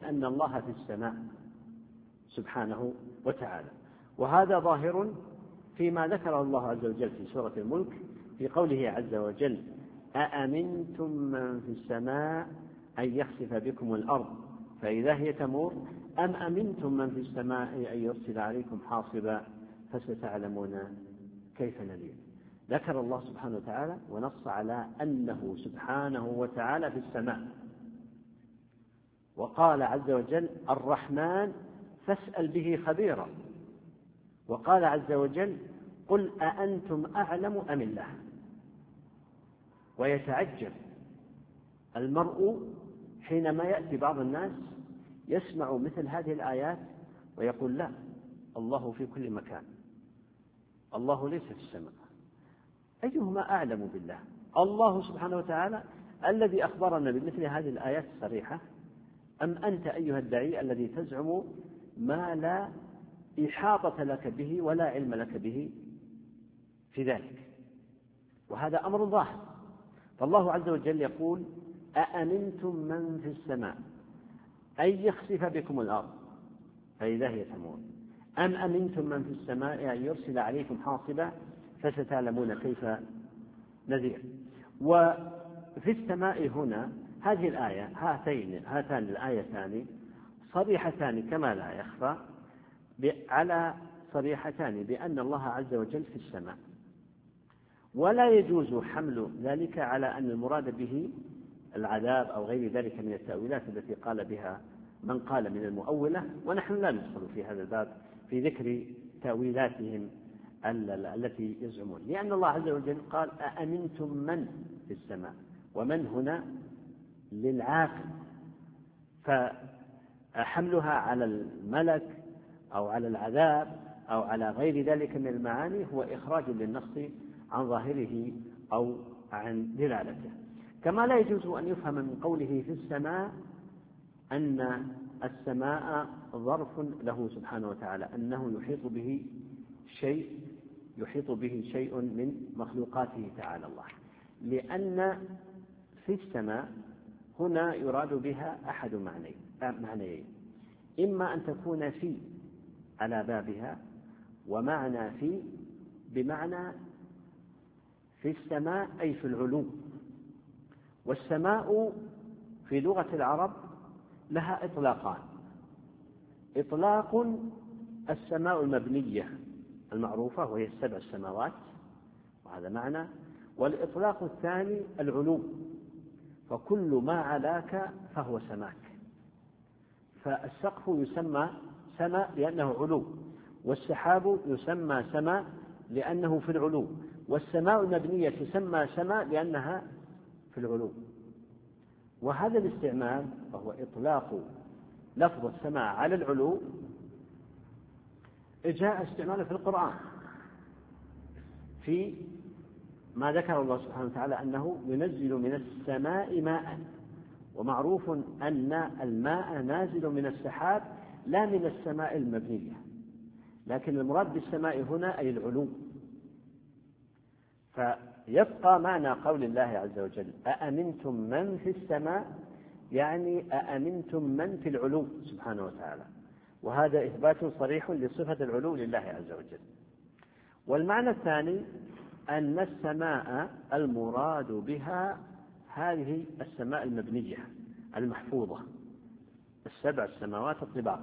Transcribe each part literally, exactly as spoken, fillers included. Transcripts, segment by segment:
بأن الله في السماء سبحانه وتعالى. وهذا ظاهر فيما ذكر الله عز وجل في سورة الملك في قوله عز وجل: أأمنتم من في السماء أن يخسف بكم الأرض فإذا هي تمور أم أمنتم من في السماء أن يرسل عليكم حاصبا فستعلمون كيف نذير. ذكر الله سبحانه وتعالى ونص على أنه سبحانه وتعالى في السماء، وقال عز وجل: الرحمن فاسأل به خبيرا. وقال عز وجل: قل أأنتم أعلم أم الله. ويتعجب المرء حينما يأتي بعض الناس يسمع مثل هذه الآيات ويقول: لا، الله في كل مكان، الله ليس في السماء. أيهما أعلم بالله؟ الله سبحانه وتعالى الذي أخبرنا بمثل هذه الآيات الصريحة، أم أنت أيها الداعي الذي تزعم ما لا إحاطة لك به ولا علم لك به في ذلك؟ وهذا أمر ظاهر. فالله عز وجل يقول: أأمنتم من في السماء أن يخسف بكم الأرض فإذا هي تمور أم أمنتم من في السماء أن يرسل عليكم حاصبا فستعلمون كيف نذير. وفي السماء هنا هذه الآية، هاتين هاتان الآيتان صريحتان كما لا يخفى على صريحتان بأن الله عز وجل في السماء، ولا يجوز حمل ذلك على أن المراد به العذاب أو غير ذلك من التأويلات التي قال بها من قال من المؤولة، ونحن لا ندخل في هذا الباب في ذكر تأويلاتهم التي يزعمون، لأن الله عز وجل قال: أأمنتم من في السماء، ومن هنا للعاقل، فحملها على الملك أو على العذاب أو على غير ذلك من المعاني هو إخراج للنص عن ظاهره أو عن دلالته. كما لا يجوز أن يفهم من قوله في السماء أن السماء ظرف له سبحانه وتعالى، أنه يحيط به شيء يحيط به شيء من مخلوقاته تعالى الله، لأن في السماء هنا يراد بها أحد معنيين: إما أن تكون في على بابها، ومعنى في بمعنى في السماء أي في العلو. والسماء في لغة العرب لها إطلاقان: إطلاق السماء المبنية المعروفة وهي السبع السماوات، وهذا معنى، والإطلاق الثاني العلو، فكل ما علاك فهو سماك. فالسقف يسمى سماء لأنه علو، والسحاب يسمى سماء لأنه في العلو، والسماء المبنية تسمى سماء لأنها في العلو. وهذا الاستعمال وهو إطلاق لفظ السماء على العلو جاء استعماله في القرآن في ما ذكر الله سبحانه وتعالى أنه ينزل من السماء ماء، ومعروف أن الماء نازل من السحاب لا من السماء المبنية، لكن المراد بالسماء هنا أي العلو. فيبقى معنى قول الله عز وجل: أأمنتم من في السماء، يعني أأمنتم من في العلو سبحانه وتعالى، وهذا إثبات صريح لصفة العلو لله عز وجل. والمعنى الثاني أن السماء المراد بها هذه السماء المبنية المحفوظة، السبع السماوات الطباق.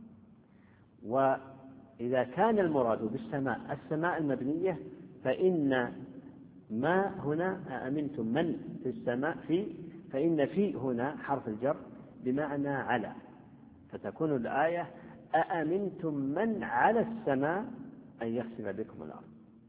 وإذا كان المراد بالسماء السماء المبنية فإن ما هنا أأمنتم من في السماء في فإن في هنا حرف الجر بمعنى على، فتكون الآية: أأمنتم من على السماء أن يخسف بكم الأرض.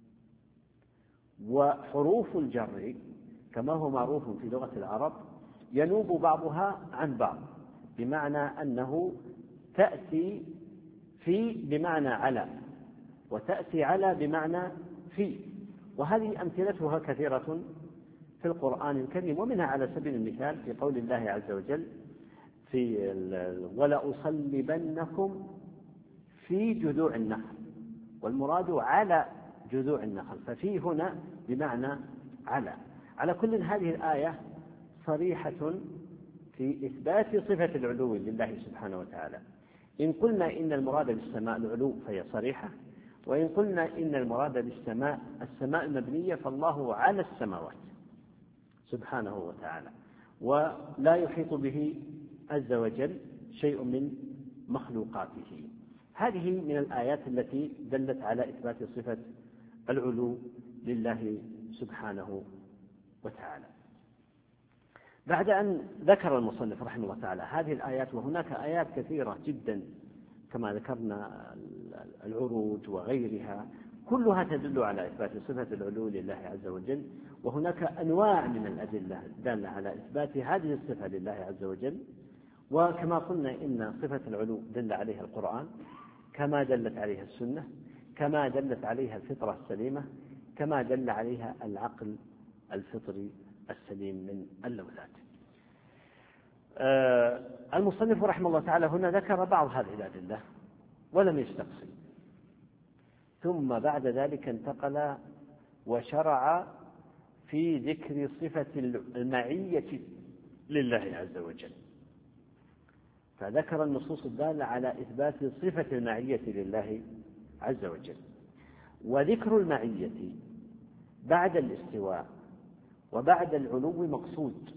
وحروف الجر كما هو معروف في لغة العرب ينوب بعضها عن بعض، بمعنى أنه تأتي في بمعنى على، وتأتي على بمعنى في، وهذه أمثلتها كثيرة في القرآن الكريم. ومنها على سبيل المثال في قول الله عز وجل في ولأصلبنكم في جذوع النخل، والمراد على جذوع النخل، ففي هنا بمعنى على. على كل هذه الآية صريحة في إثبات صفة العلو لله سبحانه وتعالى. إن قلنا إن المراد بالسماء العلو فهي صريحة، وإن قلنا إن المراد بالسماء السماء المبنية فالله على السماوات سبحانه وتعالى، ولا يحيط به عز وجل شيء من مخلوقاته. هذه من الآيات التي دلت على إثبات صفة العلو لله سبحانه وتعالى. بعد أن ذكر المصنف رحمه الله تعالى هذه الآيات، وهناك آيات كثيرة جدا كما ذكرنا العروج وغيرها كلها تدل على إثبات صفة العلو لله عز وجل، وهناك أنواع من الأدلة دالة على إثبات هذه الصفة لله عز وجل. وكما قلنا إن صفة العلو دل عليها القرآن، كما دلت عليها السنة، كما دلت عليها الفطرة السليمة، كما دل عليها العقل الفطري السليم من اللوثات. آه المصنف رحمه الله تعالى هنا ذكر بعض هذه الأدلة ولم يستقصي، ثم بعد ذلك انتقل وشرع في ذكر صفة المعية لله عز وجل، فذكر النصوص الدالة على إثبات صفة المعية لله عز وجل. وذكر المعية بعد الاستواء وبعد العلو مقصود،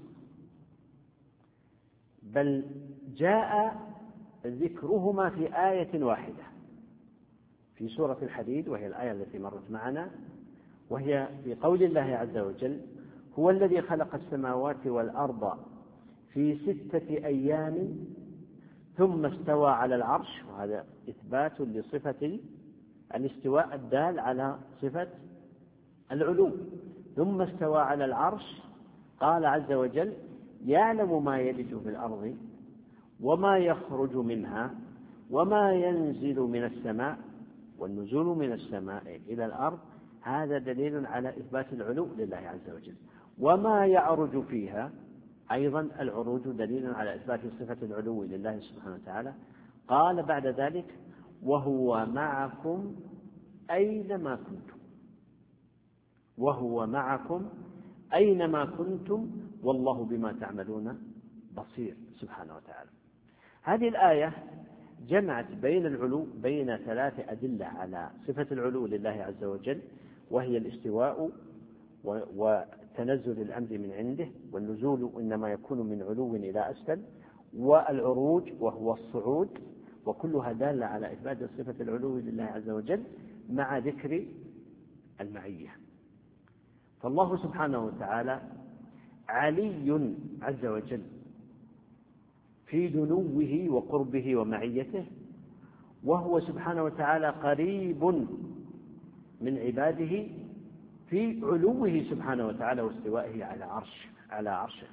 بل جاء ذكرهما في آية واحدة في سورة الحديد، وهي الآية التي مرت معنا، وهي في قول الله عز وجل: هو الذي خلق السماوات والأرض في ستة أيام ثم استوى على العرش، وهذا إثبات لصفة الاستواء الدال على صفة العلو. ثم استوى على العرش، قال عز وجل: يعلم ما يلج في الأرض وما يخرج منها وما ينزل من السماء، والنزول من السماء إلى الأرض هذا دليل على إثبات العلو لله عز وجل. وما يعرج فيها أيضا العروج دليل على إثبات صفة العلو لله سبحانه وتعالى. قال بعد ذلك: وهو معكم أينما كنتم، وهو معكم أينما كنتم والله بما تعملون بصير سبحانه وتعالى. هذه الآية جمعت بين العلو بين ثلاث أدلة على صفة العلو لله عز وجل، وهي الاستواء وتنزل الأمر من عنده، والنزول إنما يكون من علو إلى أسفل، والعروج وهو الصعود، وكلها دالة على إثبات صفة العلو لله عز وجل مع ذكر المعية. فالله سبحانه وتعالى علي عز وجل في دنوه وقربه ومعيته، وهو سبحانه وتعالى قريب من عباده في علوه سبحانه وتعالى واستوائه على عرش على عرشه.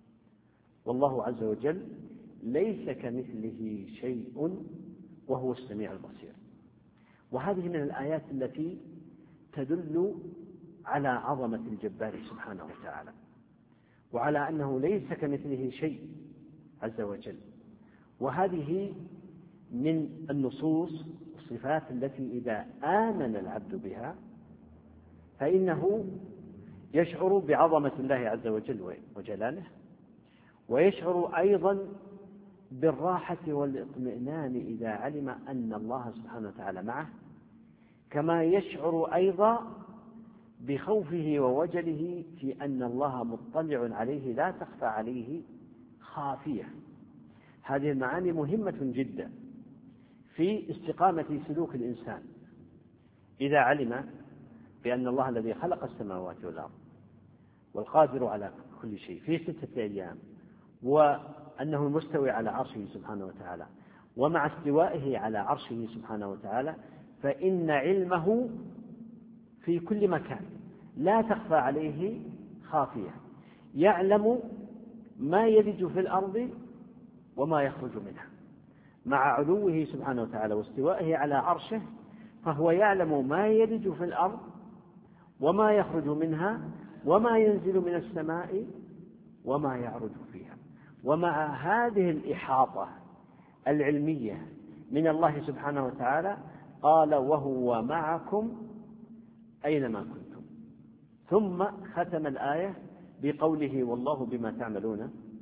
والله عز وجل ليس كمثله شيء وهو السميع البصير. وهذه من الآيات التي تدل على عظمة الجبار سبحانه وتعالى، وعلى أنه ليس كمثله شيء عز وجل. وهذه من النصوص الصفات التي إذا آمن العبد بها فإنه يشعر بعظمة الله عز وجل وجلاله، ويشعر أيضا بالراحة والاطمئنان إذا علم أن الله سبحانه وتعالى معه، كما يشعر أيضا بخوفه ووجله في أن الله مطلع عليه لا تخفى عليه خافية. هذه المعاني مهمة جدا في استقامة سلوك الإنسان إذا علم بأن الله الذي خلق السماوات والأرض والقادر على كل شيء في ستة أيام، وأنه المستوي على عرشه سبحانه وتعالى، ومع استوائه على عرشه سبحانه وتعالى فإن علمه في كل مكان لا تخفى عليه خافية، يعلم ما يلج في الأرض وما يخرج منها. مع علوه سبحانه وتعالى واستوائه على عرشه فهو يعلم ما يلج في الأرض وما يخرج منها وما ينزل من السماء وما يعرج فيها. ومع هذه الإحاطة العلمية من الله سبحانه وتعالى قال: وهو معكم أينما كنتم. ثم ختم الآية بقوله: والله بما تعملون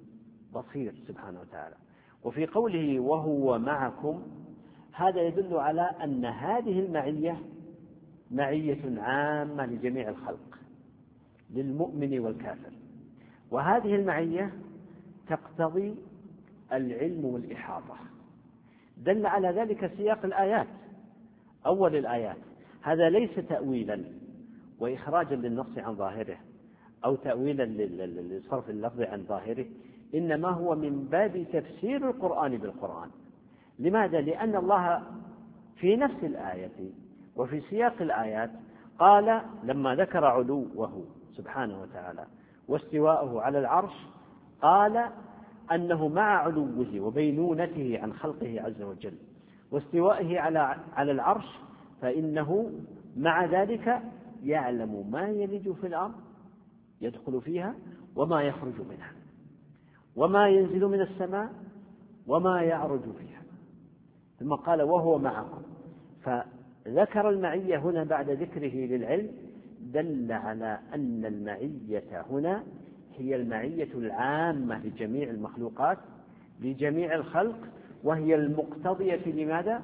بصير سبحانه وتعالى. وفي قوله وهو معكم هذا يدل على أن هذه المعية معية عامة لجميع الخلق للمؤمن والكافر، وهذه المعية تقتضي العلم والإحاطة. دل على ذلك سياق الآيات، أول الآيات. هذا ليس تأويلا وإخراجا للنص عن ظاهره أو تأويلا لصرف اللفظ عن ظاهره، إنما هو من باب تفسير القرآن بالقرآن. لماذا؟ لأن الله في نفس الآية وفي سياق الآيات قال لما ذكر علوه سبحانه وتعالى واستواءه على العرش قال أنه مع علوه وبينونته عن خلقه عز وجل واستوائه على على العرش فإنه مع ذلك يعلم ما يلج في الأرض يدخل فيها وما يخرج منها وما ينزل من السماء وما يعرج فيها. ثم قال وهو معكم، فذكر المعية هنا بعد ذكره للعلم دل على أن المعية هنا هي المعية العامة لجميع المخلوقات لجميع الخلق، وهي المقتضية لماذا؟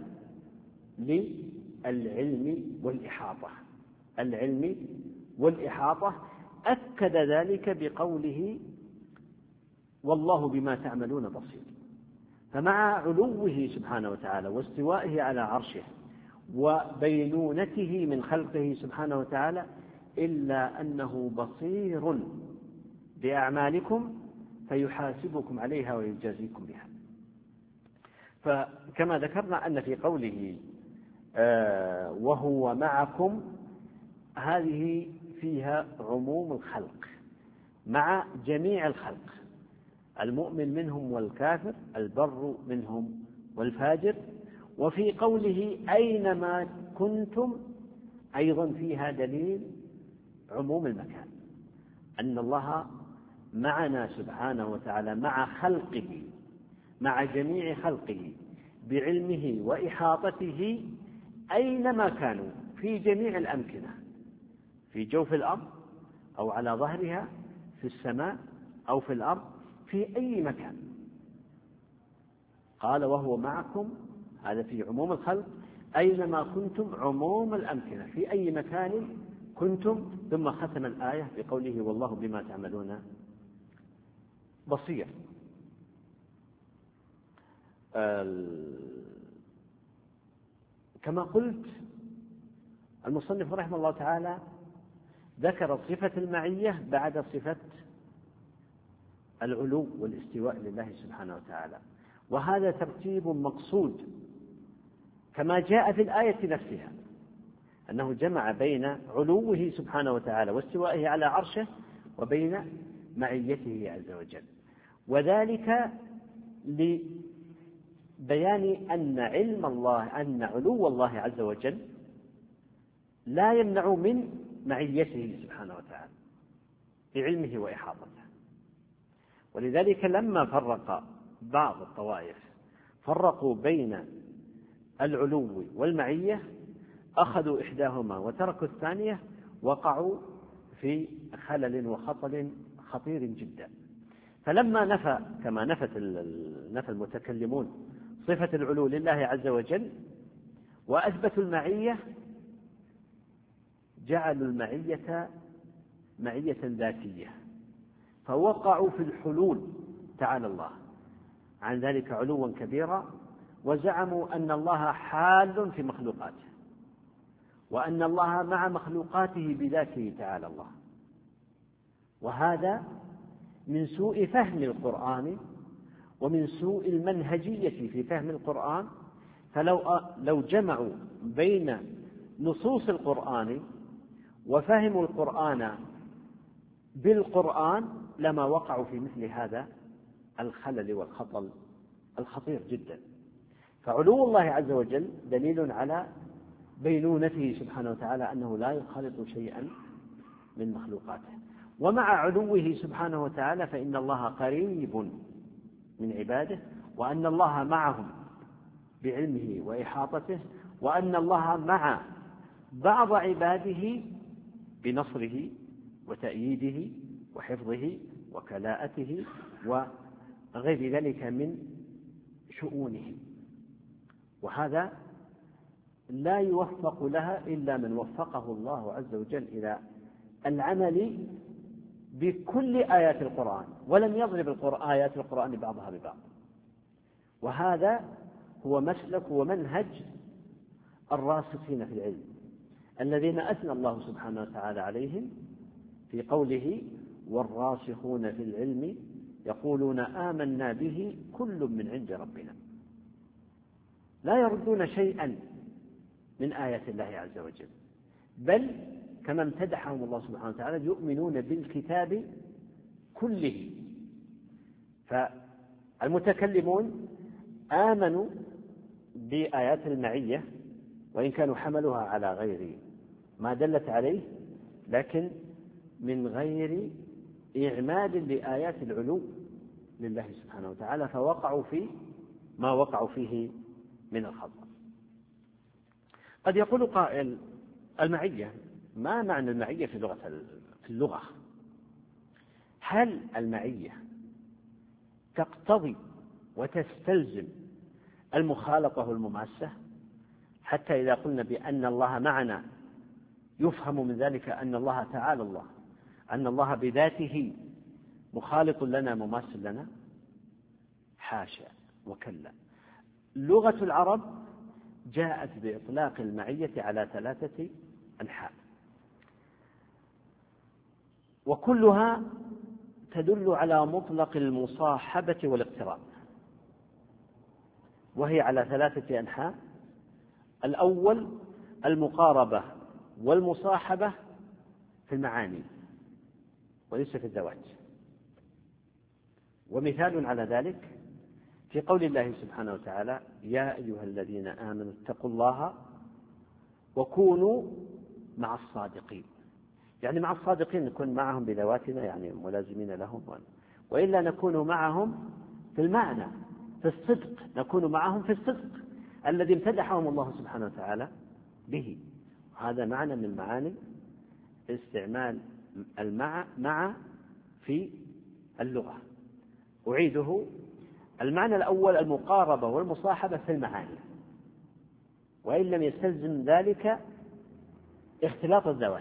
للعلم والإحاطة. العلم والإحاطة أكد ذلك بقوله والله بما تعملون بصير. فمع علوه سبحانه وتعالى واستوائه على عرشه وبينونته من خلقه سبحانه وتعالى إلا أنه بصير بأعمالكم فيحاسبكم عليها ويجازيكم بها. فكما ذكرنا أن في قوله آه وهو معكم هذه فيها عموم الخلق مع جميع الخلق، المؤمن منهم والكافر، البر منهم والفاجر. وفي قوله أينما كنتم أيضا فيها دليل عموم المكان، أن الله معنا سبحانه وتعالى مع خلقه مع جميع خلقه بعلمه وإحاطته أينما كانوا في جميع الأمكنة، في جوف الأرض أو على ظهرها، في السماء أو في الأرض، في أي مكان. قال وهو معكم هذا في عموم الخلق، أينما كنتم عموم الأمكنة في أي مكان كنتم. ثم ختم الآية بقوله والله بما تعملون بصير. كما قلت المصنف رحمه الله تعالى ذكر صفة المعية بعد صفة العلو والاستواء لله سبحانه وتعالى، وهذا ترتيب مقصود كما جاء في الآية نفسها، أنه جمع بين علوه سبحانه وتعالى واستوائه على عرشه وبين معيته عز وجل، وذلك لبيان أن علم الله أن علو الله عز وجل لا يمنع من معيته سبحانه وتعالى بعلمه وإحاطته. ولذلك لما فرق بعض الطوائف فرقوا بين العلو والمعية أخذوا إحداهما وتركوا الثانية، وقعوا في خلل وخطل خطير جدا. فلما نفى كما نفت نفى المتكلمون صفة العلو لله عز وجل وأثبتوا المعية، جعلوا المعية معية ذاتية، فوقعوا في الحلول تعالى الله عن ذلك علوا كبيرا، وزعموا أن الله حال في مخلوقاته، وأن الله مع مخلوقاته بذاته تعالى الله. وهذا من سوء فهم القرآن ومن سوء المنهجية في فهم القرآن. فلو لو جمعوا بين نصوص القرآن وفهموا القرآن بالقرآن لما وقعوا في مثل هذا الخلل والخطل الخطير جدا. فعلو الله عز وجل دليل على بينونته سبحانه وتعالى أنه لا يخالط شيئا من مخلوقاته، ومع علوه سبحانه وتعالى فإن الله قريب من عباده، وأن الله معهم بعلمه وإحاطته، وأن الله مع بعض عباده بنصره وتأييده وحفظه وكلاءته غير ذلك من شؤونه، وهذا لا يوفق لها إلا من وفقه الله عز وجل إلى العمل بكل آيات القرآن، ولم يضرب آيات القرآن بعضها ببعض. وهذا هو مسلك ومنهج الراسخين في العلم الذين أثنى الله سبحانه وتعالى عليهم في قوله: والراسخون في العلم يقولون آمنا به كل من عند ربنا. لا يردون شيئا من آيات الله عز وجل، بل كما امتدحهم الله سبحانه وتعالى يؤمنون بالكتاب كله. فالمتكلمون آمنوا بآيات المعية وإن كانوا حملوها على غير ما دلت عليه، لكن من غير إعمال لآيات العلو لله سبحانه وتعالى، فوقعوا في ما وقعوا فيه من الخطأ. قد يقول قائل: المعية، ما معنى المعية في اللغة؟ في اللغة هل المعية تقتضي وتستلزم المخالطة والمماسة؟ حتى إذا قلنا بأن الله معنا يفهم من ذلك أن الله تعالى الله أن الله بذاته مخالط لنا مماثل لنا؟ حاشا وكلا. لغة العرب جاءت بإطلاق المعية على ثلاثة أنحاء، وكلها تدل على مطلق المصاحبة والاقتراب، وهي على ثلاثة أنحاء. الأول المقاربة والمصاحبة في المعاني وليس في الذوات. ومثال على ذلك في قول الله سبحانه وتعالى: يا أيها الذين آمنوا اتقوا الله وكونوا مع الصادقين. يعني مع الصادقين نكون معهم بذواتنا، يعني ملازمين لهم، وإلا نكون معهم في المعنى، في الصدق، نكون معهم في الصدق الذي امتدحهم الله سبحانه وتعالى به. هذا معنى من معاني استعمال المع مع في اللغة. أعيده: المعنى الأول المقاربة والمصاحبة في المعاني، وإن لم يستلزم ذلك اختلاط الذوات.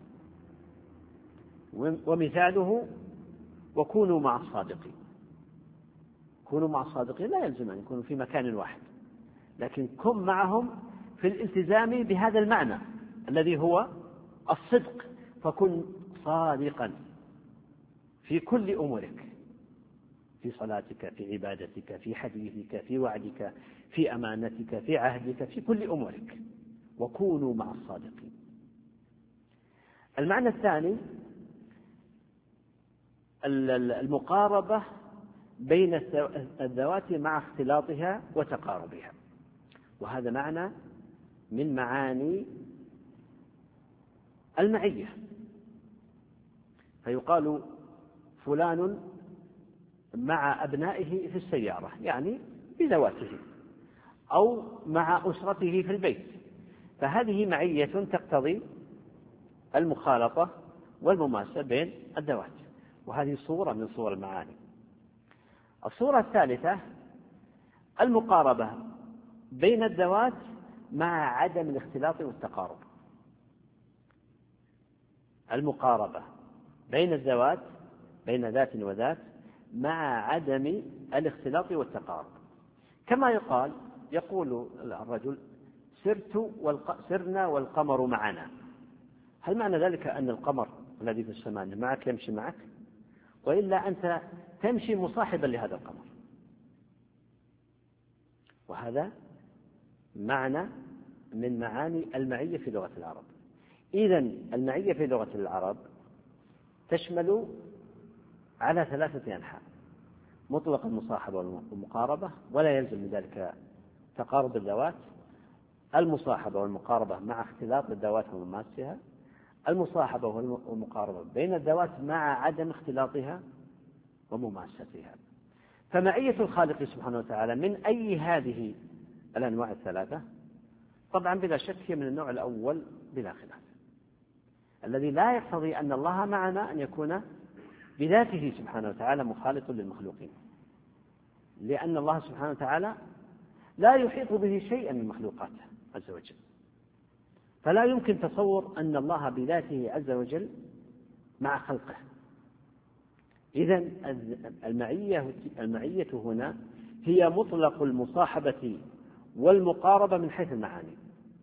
ومثاله: وكونوا مع الصادقين. كونوا مع الصادقين لا يلزم أن يكونوا في مكان واحد، لكن كن معهم في الالتزام بهذا المعنى الذي هو الصدق، فكن صادقا في كل أمورك، في صلاتك، في عبادتك، في حديثك، في وعدك، في أمانتك، في عهدك، في كل أمورك. وكونوا مع الصادقين. المعنى الثاني المقاربة بين الذوات مع اختلاطها وتقاربها، وهذا معنى من معاني المعية. فيقال فلان مع أبنائه في السيارة، يعني بذواته، أو مع أسرته في البيت، فهذه معية تقتضي المخالطة والمماسة بين الذوات، وهذه صورة من صور المعاني. الصورة الثالثة المقاربة بين الذوات مع عدم الاختلاط والتقارب. المقاربة بين الذوات، بين ذات وذات، مع عدم الاختلاط والتقارب. كما يقال يقول الرجل: سرت والق... سرنا والقمر معنا. هل معنى ذلك أن القمر الذي في السماء معك يمشي معك، وإلا أنت تمشي مصاحبا لهذا القمر؟ وهذا معنى من معاني المعية في لغة العرب. إذن المعية في لغة العرب تشمل على ثلاثة أنحاء: مطلق المصاحبة والمقاربة، ولا يلزم من ذلك تقارب الذوات، المصاحبة والمقاربة مع اختلاط الذوات ومماسها، المصاحبة والمقاربة بين الذوات مع عدم اختلاطها ومماستها. فمعية الخالق سبحانه وتعالى من أي هذه الأنواع الثلاثة؟ طبعا بلا شك هي من النوع الأول بلا خلاف، الذي لا يقتضي أن الله معنا أن يكون بذاته سبحانه وتعالى مخالط للمخلوقين، لأن الله سبحانه وتعالى لا يحيط به شيئا من مخلوقاته عز وجل، فلا يمكن تصور أن الله بذاته عز وجل مع خلقه. إذن المعية المعية هنا هي مطلق المصاحبة والمقاربة من حيث المعاني،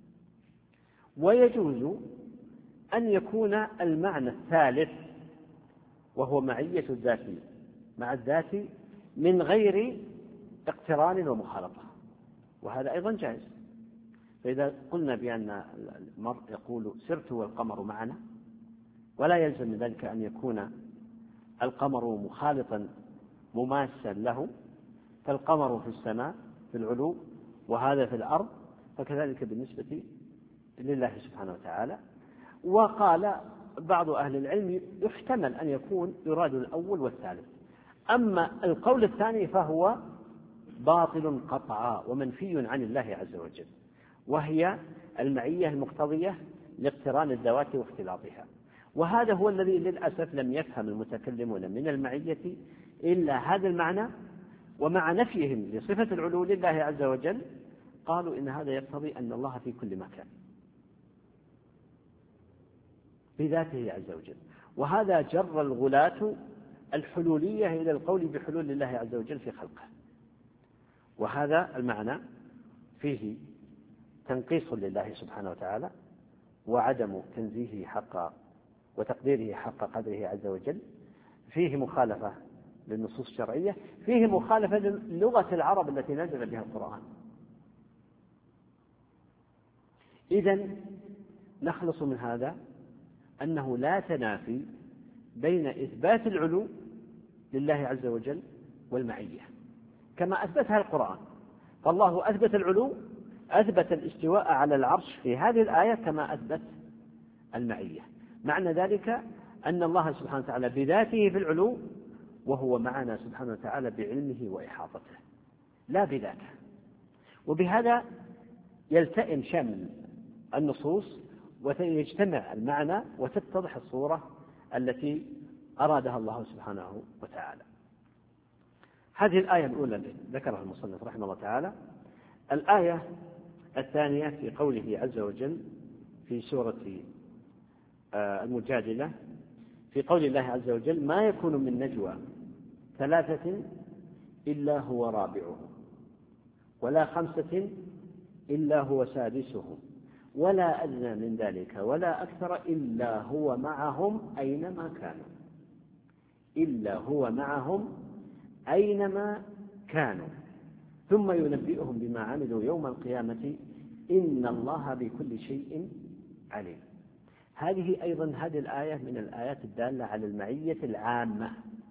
ويجوز أن يكون المعنى الثالث وهو معية الذات مع الذات من غير اقتران ومخالطة، وهذا أيضا جائز. فإذا قلنا بأن المرء يقول سرت والقمر معنا، ولا يلزم من ذلك أن يكون القمر مخالطا مماسا له، فالقمر في السماء في العلو وهذا في الأرض، فكذلك بالنسبة لله سبحانه وتعالى. وقال بعض أهل العلم يحتمل أن يكون يراد الأول والثالث، أما القول الثاني فهو باطل قطعا ومنفي عن الله عز وجل، وهي المعية المقتضية لاقتران الذوات واختلاطها. وهذا هو الذي للأسف لم يفهم المتكلمون من المعية إلا هذا المعنى، ومع نفيهم لصفة العلو لله عز وجل قالوا إن هذا يقتضي أن الله في كل مكان بذاته عز وجل، وهذا جر الغلاة الحلولية إلى القول بحلول الله عز وجل في خلقه. وهذا المعنى فيه تنقيص لله سبحانه وتعالى وعدم تنزيهه حق وتقديره حق قدره عز وجل، فيه مخالفة للنصوص الشرعية، فيه مخالفة للغة العرب التي نزل بها القرآن. إذن نخلص من هذا أنه لا تنافي بين إثبات العلو لله عز وجل والمعية كما أثبتها القرآن، فالله أثبت العلو، أثبت الاستواء على العرش في هذه الآية كما أثبت المعية. معنى ذلك أن الله سبحانه وتعالى بذاته في العلو، وهو معنا سبحانه وتعالى بعلمه وإحاطته لا بذاته. وبهذا يلتئم شمل النصوص ويجتمع المعنى وتتضح الصورة التي أرادها الله سبحانه وتعالى. هذه الآية الأولى ذكرها المصنف رحمه الله تعالى. الآية الثانية في قوله عز وجل في سورة المجادلة في قول الله عز وجل: ما يكون من نجوى ثلاثة إلا هو رابعهم ولا خمسة إلا هو سادسهم ولا أدنى من ذلك ولا أكثر إلا هو معهم أينما كانوا إلا هو معهم أينما كانوا ثم ينبئهم بما عملوا يوم القيامة إن الله بكل شيء عليم. هذه أيضا هذه الآية من الآيات الدالة على المعية العامة،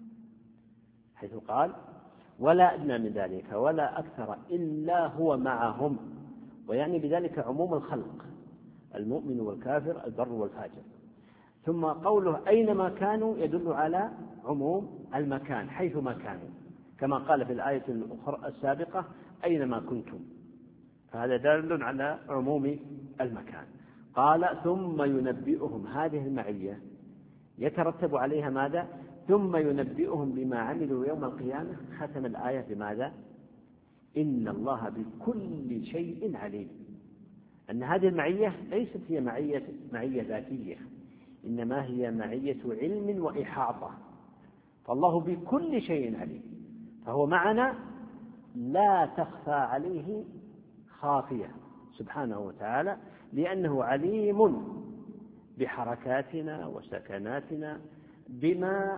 حيث قال: ولا أدنى من ذلك ولا أكثر إلا هو معهم، ويعني بذلك عموم الخلق، المؤمن والكافر، البر والفاجر. ثم قوله أينما كانوا يدل على عموم المكان حيثما كانوا، كما قال في الآية الأخرى السابقة: أينما كنتم، فهذا دال على عموم المكان. قال: ثم ينبئهم، هذه المعية يترتب عليها ماذا؟ ثم ينبئهم بما عملوا يوم القيامة. ختم الآية بماذا؟ إن الله بكل شيء عليم. أن هذه المعية ليست هي معية معية ذاتية، إنما هي معية علم وإحاطة، فالله بكل شيء عليم، فهو معنا لا تخفى عليه خافية سبحانه وتعالى، لأنه عليم بحركاتنا وسكناتنا، بما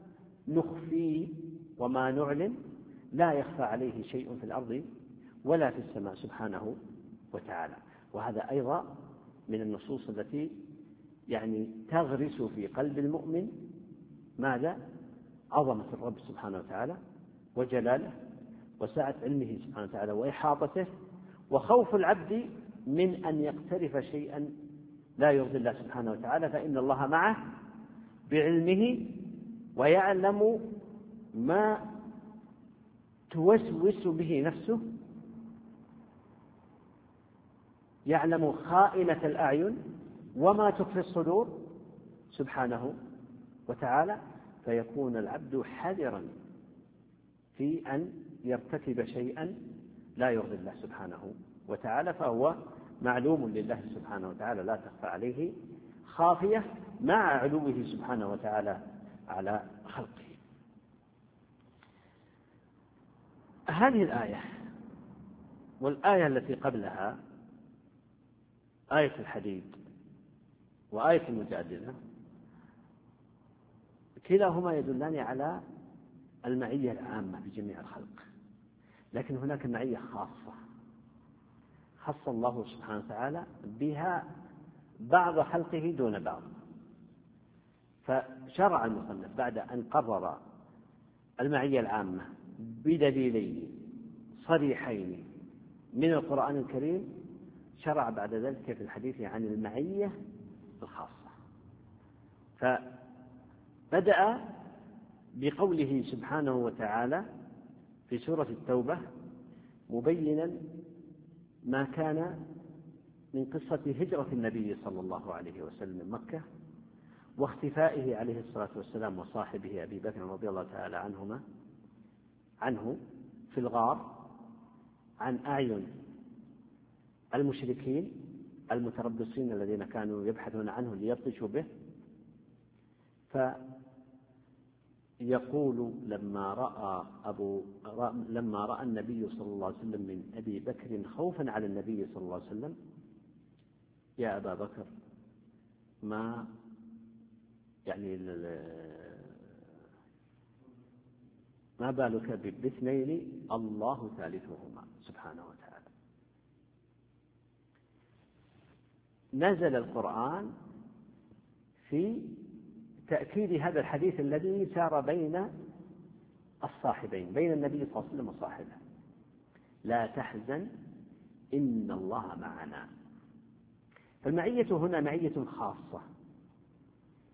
نخفي وما نعلن، لا يخفى عليه شيء في الأرض ولا في السماء سبحانه وتعالى. وهذا أيضا من النصوص التي يعني تغرس في قلب المؤمن ماذا؟ عظمة الرب سبحانه وتعالى وجلاله وسعة علمه سبحانه وتعالى وإحاطته، وخوف العبد من أن يقترف شيئا لا يرضي الله سبحانه وتعالى، فإن الله معه بعلمه ويعلم ما توسوس به نفسه، يعلم خائنة الأعين وما تخفي الصدور سبحانه وتعالى، فيكون العبد حذرا في أن يرتكب شيئا لا يرضي الله سبحانه وتعالى، فهو معلوم لله سبحانه وتعالى لا تخفى عليه خافية مع علوه سبحانه وتعالى على خلقه. هذه الآية والآية التي قبلها آية الحديد وآية المجادلة كلاهما يدلان على المعية العامة بجميع الخلق، لكن هناك معية خاصة خص الله سبحانه وتعالى بها بعض خلقه دون بعض. فشرع المصنف بعد أن قرر المعية العامة بدليلين صريحين من القرآن الكريم، شرع بعد ذلك في الحديث عن المعية الخاصة، فبدأ بقوله سبحانه وتعالى في سورة التوبة مبينا ما كان من قصة هجرة النبي صلى الله عليه وسلم من مكة واختفائه عليه الصلاة والسلام وصاحبه أبي بكر رضي الله تعالى عنهما عنه في الغار عن أعين المشركين المتربصين الذين كانوا يبحثون عنه ليبطشوا به. فيقول لما رأى أبو لما رأى النبي صلى الله عليه وسلم من أبي بكر خوفا على النبي صلى الله عليه وسلم: يا أبا بكر ما يعني ما بالك باثنين الله ثالثهما سبحانه وتعالى. نزل القرآن في تأكيد هذا الحديث الذي سار بين الصاحبين، بين النبي صلى الله عليه وسلم وصاحبه: لا تحزن إن الله معنا. فالمعية هنا معية خاصة